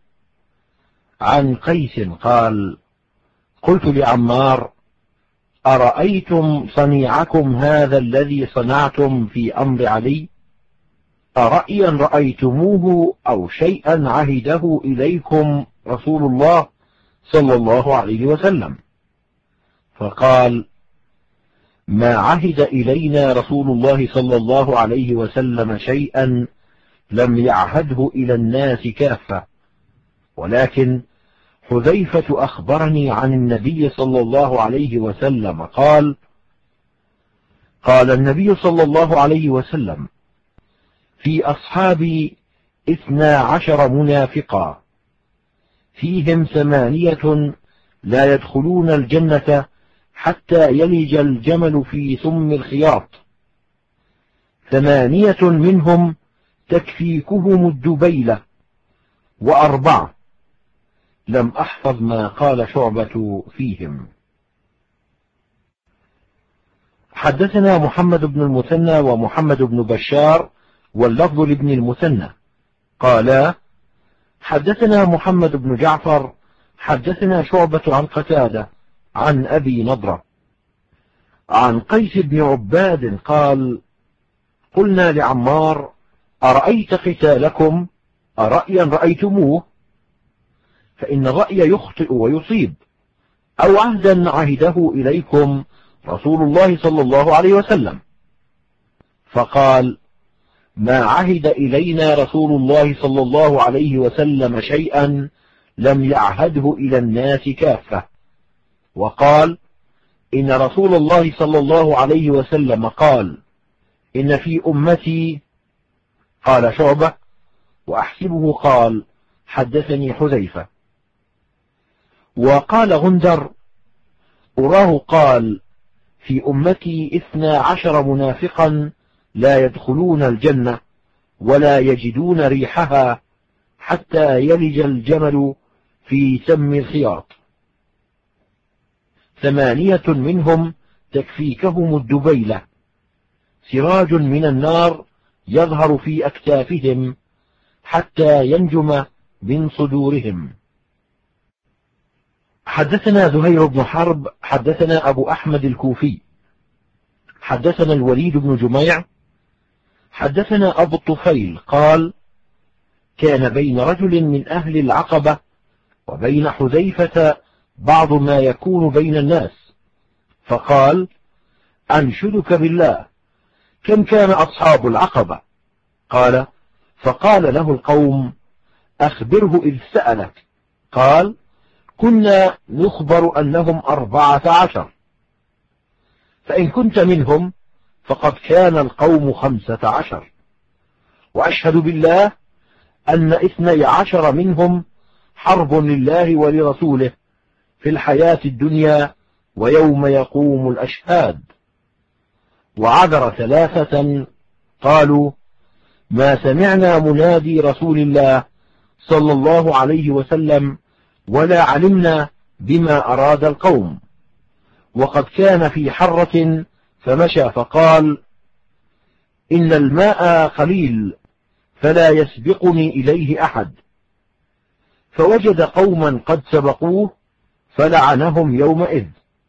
عن قيس قال: قلت لعمار: أرأيتم صنيعكم هذا الذي صنعتم في أمر علي؟ أرأيا رأيتموه أو شيئا عهده إليكم رسول الله صلى الله عليه وسلم؟ فقال: ما عهد إلينا رسول الله صلى الله عليه وسلم شيئا لم يعهده إلى الناس كافة، ولكن حذيفة أخبرني عن النبي صلى الله عليه وسلم قال: قال النبي صلى الله عليه وسلم: في أصحابي 12 منافقا، فيهم 8 لا يدخلون الجنة حتى يلج الجمل في سم الخياط، 8 منهم تكفيكهم الدبيلة، و4 لم أحفظ ما قال شعبة فيهم. حدثنا محمد بن المثنى ومحمد بن بشار واللفظ لابن المثنى قالا: حدثنا محمد بن جعفر حدثنا شعبة عن قتادة عن أبي نضرة عن قيس بن عباد قال: قلنا لعمار: أرأيت قتالكم أرأيا رأيتموه؟ فإن الرأي يخطئ ويصيب، أو عهدا عهده إليكم رسول الله صلى الله عليه وسلم. فقال: ما عهد إلينا رسول الله صلى الله عليه وسلم شيئا لم يعهده إلى الناس كافة. وقال: إن رسول الله صلى الله عليه وسلم قال: إن في أمتي. قال شعبة: وأحسبه قال: حدثني حذيفة. وقال غندر: أراه قال: في أمتي 12 منافقا لا يدخلون الجنة ولا يجدون ريحها حتى يلج الجمل في سم الخياط، 8 منهم تكفيكهم الدبيلة، سراج من النار يظهر في أكتافهم حتى ينجم من صدورهم. حدثنا زهير بن حرب حدثنا أبو أحمد الكوفي حدثنا الوليد بن جميع حدثنا أبو الطفيل قال: كان بين رجل من أهل العقبة وبين حذيفة بعض ما يكون بين الناس، فقال: أنشدك بالله، كم كان أصحاب العقبة؟ قال: فقال له القوم: أخبره إذ سألك. قال: كنا نخبر أنهم 14، فإن كنت منهم فقد كان القوم 15، وأشهد بالله أن 12 منهم حرب لله ولرسوله في الحياة الدنيا ويوم يقوم الأشهاد. وعذر 3 قالوا: ما سمعنا منادي رسول الله صلى الله عليه وسلم ولا علمنا بما أراد القوم، وقد كان في حرة فمشى فقال: إن الماء قليل فلا يسبقني إليه أحد، فوجد قوما قد سبقوه فلعنهم يومئذ.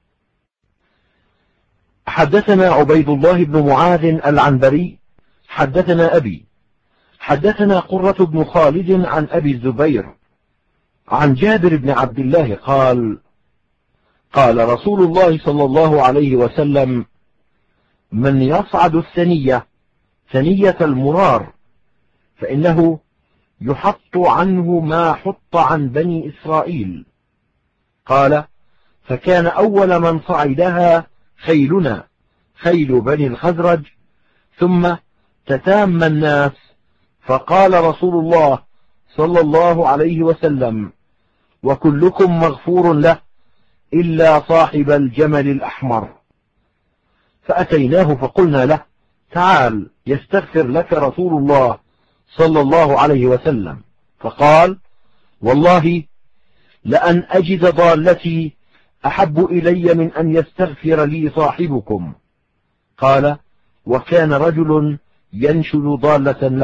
حدثنا عبيد الله بن معاذ العنبري حدثنا أبي حدثنا قرة بن خالد عن أبي الزبير عن جابر بن عبد الله قال: قال رسول الله صلى الله عليه وسلم: من يصعد الثنية ثنية المرار فإنه يحط عنه ما حط عن بني إسرائيل. قال: فكان أول من صعدها خيلنا، خيل بني الخزرج، ثم تتام الناس، فقال رسول الله صلى الله عليه وسلم: وكلكم مغفور له إلا صاحب الجمل الأحمر. فأتيناه فقلنا له: تعال يستغفر لك رسول الله صلى الله عليه وسلم. فقال: والله لأن أجد ضالتي أحب إلي من أن يستغفر لي صاحبكم. قال: وكان رجل ينشد ضالة له.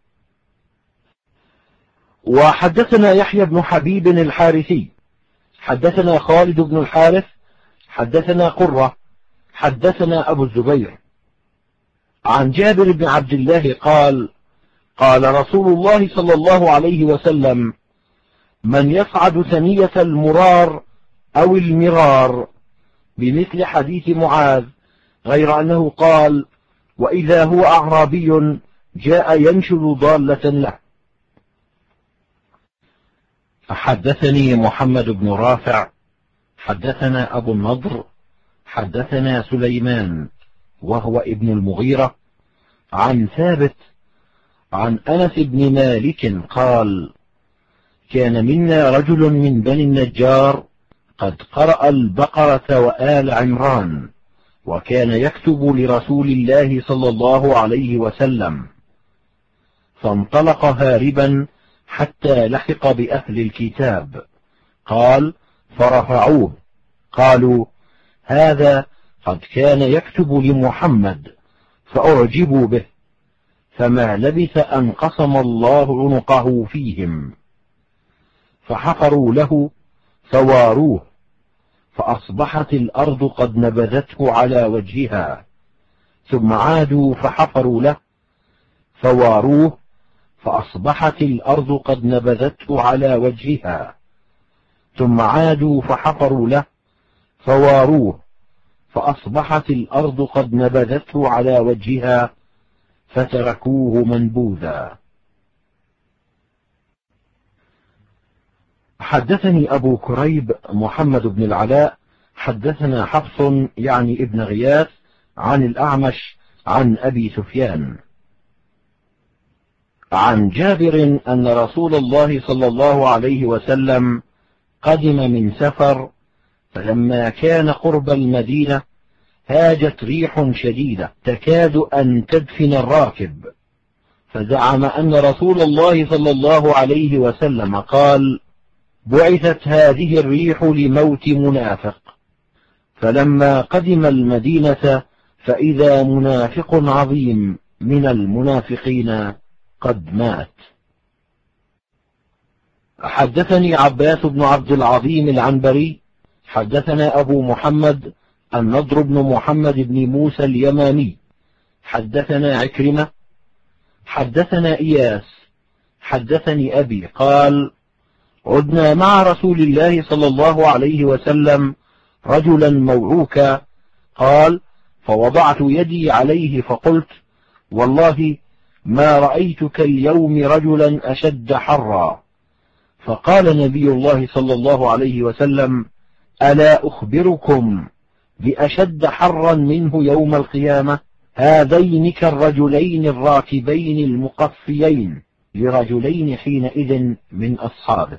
وحدثنا يحيى بن حبيب الحارثي حدثنا خالد بن الحارث حدثنا قرة حدثنا أبو الزبير عن جابر بن عبد الله قال: قال رسول الله صلى الله عليه وسلم: من يصعد ثنية المرار أو المرار، بمثل حديث معاذ، غير أنه قال: وإذا هو أعرابي جاء ينشد ضالة له. حدثني محمد بن رافع حدثنا أبو النضر حدثنا سليمان وهو ابن المغيرة عن ثابت عن أنس بن مالك قال: كان منا رجل من بني النجار قد قرأ البقرة وآل عمران، وكان يكتب لرسول الله صلى الله عليه وسلم، فانطلق هاربا حتى لحق بأهل الكتاب. قال: فرفعوه، قالوا: هذا قد كان يكتب لمحمد، فأعجبوا به، فما لبث أن قسم الله عنقه فيهم، فحفروا له فواروه، فأصبحت الأرض قد نبذته على وجهها، ثم عادوا فحفروا له فواروه، فأصبحت الأرض قد نبذته على وجهها، ثم عادوا فحفروا له فواروه، فأصبحت الأرض قد نبذته على وجهها، فتركوه منبوذا. حدثني أبو كريب محمد بن العلاء حدثنا حفص يعني ابن غياث عن الأعمش عن أبي سفيان عن جابر أن رسول الله صلى الله عليه وسلم قدم من سفر، فلما كان قرب المدينة هاجت ريح شديدة تكاد أن تدفن الراكب، فزعم أن رسول الله صلى الله عليه وسلم قال: بعثت هذه الريح لموت منافق. فلما قدم المدينة فإذا منافق عظيم من المنافقين قد مات. حدثني عباس بن عبد العظيم العنبري حدثنا أبو محمد النضر بن محمد بن موسى اليماني حدثنا عكرمة حدثنا إياس حدثني أبي قال: عدنا مع رسول الله صلى الله عليه وسلم رجلا موعوكا، قال: فوضعت يدي عليه فقلت: والله ما رأيتك اليوم رجلا أشد حرا. فقال نبي الله صلى الله عليه وسلم: ألا أخبركم بأشد حرا منه يوم القيامة؟ هذين كالرجلين الراكبين المقفيين لرجلين حينئذ من أصحابه.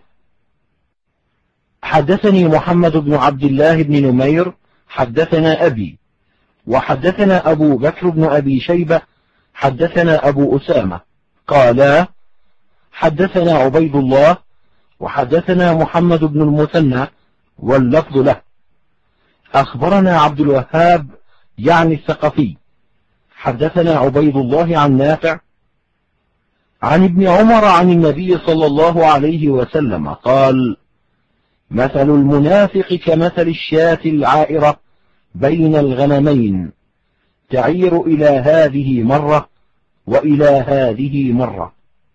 حدثني محمد بن عبد الله بن نمير حدثنا أبي وحدثنا أبو بكر بن أبي شيبة حدثنا أبو أسامة قالا: حدثنا عبيد الله وحدثنا محمد بن المثنى واللفظ له، أخبرنا عبد الوهاب يعني الثقفي حدثنا عبيد الله عن نافع عن ابن عمر عن النبي صلى الله عليه وسلم قال: مثل المنافق كمثل الشاة العائرة بين الغنمين، تعير إلى هذه مرة وإلى هذه مرة.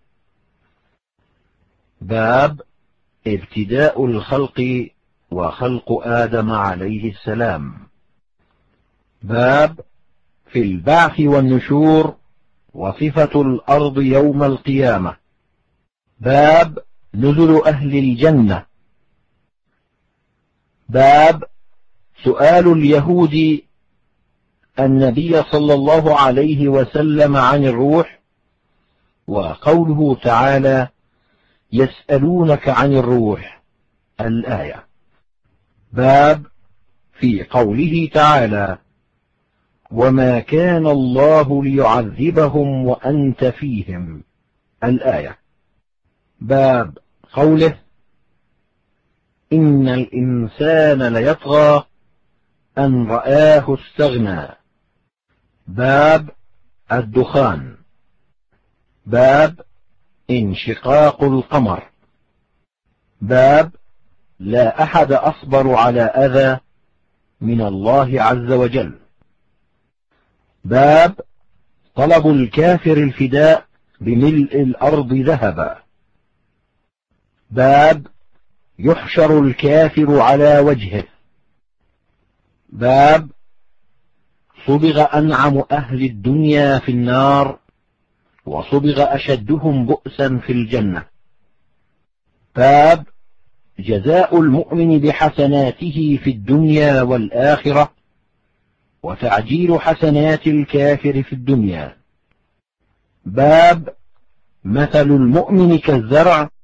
باب ابتداء الخلق وخلق آدم عليه السلام. باب في البعث والنشور وصفة الأرض يوم القيامة. باب نزل أهل الجنة. باب سؤال اليهود النبي صلى الله عليه وسلم عن الروح، وقوله تعالى: يسألونك عن الروح، الآية. باب في قوله تعالى: وما كان الله ليعذبهم وأنت فيهم، الآية. باب قوله: إن الإنسان ليطغى أن رآه استغنى. باب الدخان. باب انشقاق القمر. باب لا أحد أصبر على أذى من الله عز وجل. باب طلب الكافر الفداء بملء الأرض ذهبا. باب يحشر الكافر على وجهه. باب صبغ أنعم أهل الدنيا في النار، وصبغ أشدهم بؤسا في الجنة. باب جزاء المؤمن بحسناته في الدنيا والآخرة، وتعجيل حسنات الكافر في الدنيا. باب مثل المؤمن كالزرع